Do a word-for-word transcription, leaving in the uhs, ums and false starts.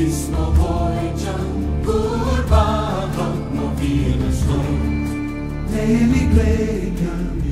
Kis mo hoidjan kurva hak mo virus ho. Lemi gleikam